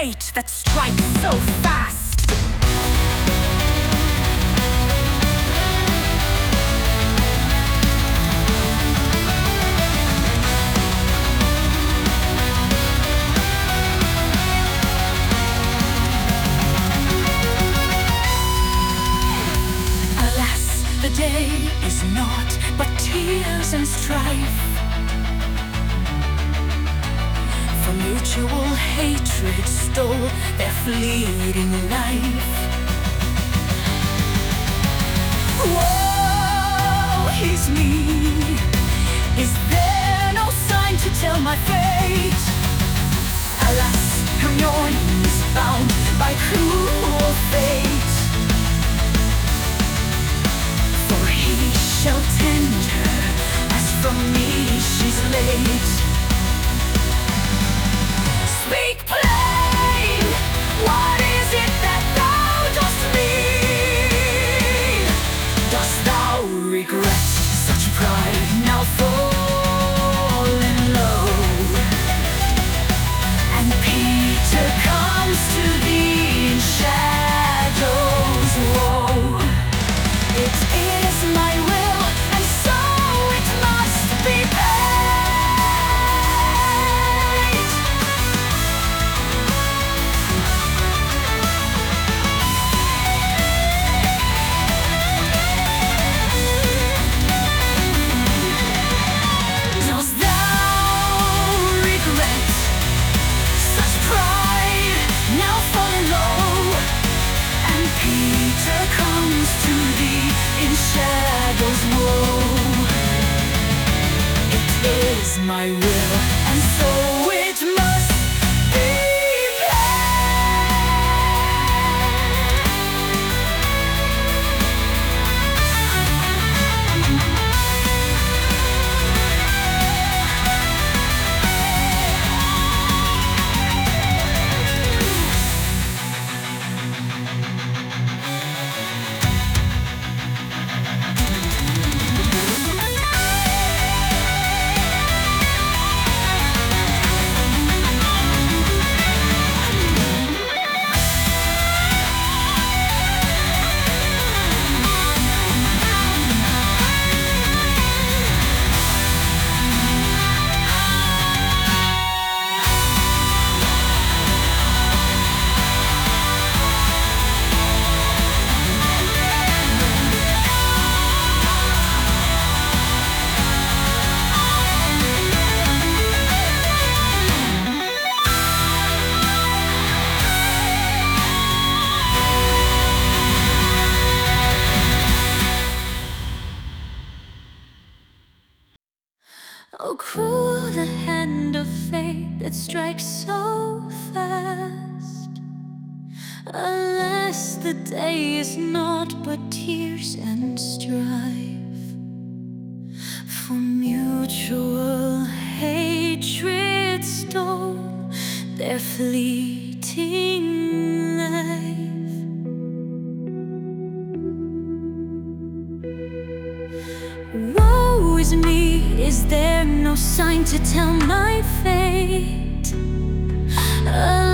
fate that strikes so fast. The day is naught but tears and strife. For mutual hatred stole their fleeting life. Woe is me! Is there no sign to tell my fate? Alas, Hermione is bound by cruel fate. Shall tend her as from me she's late. Speak plain, what is it that thou dost mean? Dost thou regret such pride now fallen low? And Peter comes to thee in shadows. Woe! It is my will, and so it must be paid. Dost thou regret such pride now fallen low? And Peter comes to thee in shadows. Woe! It is my will, and so it must be oh, cruel the hand of fate that strikes so fast. Alas, the day is naught but tears and strife. For mutual hatred stole their fleeting life. Woe is me! Is there no sign to tell my fate?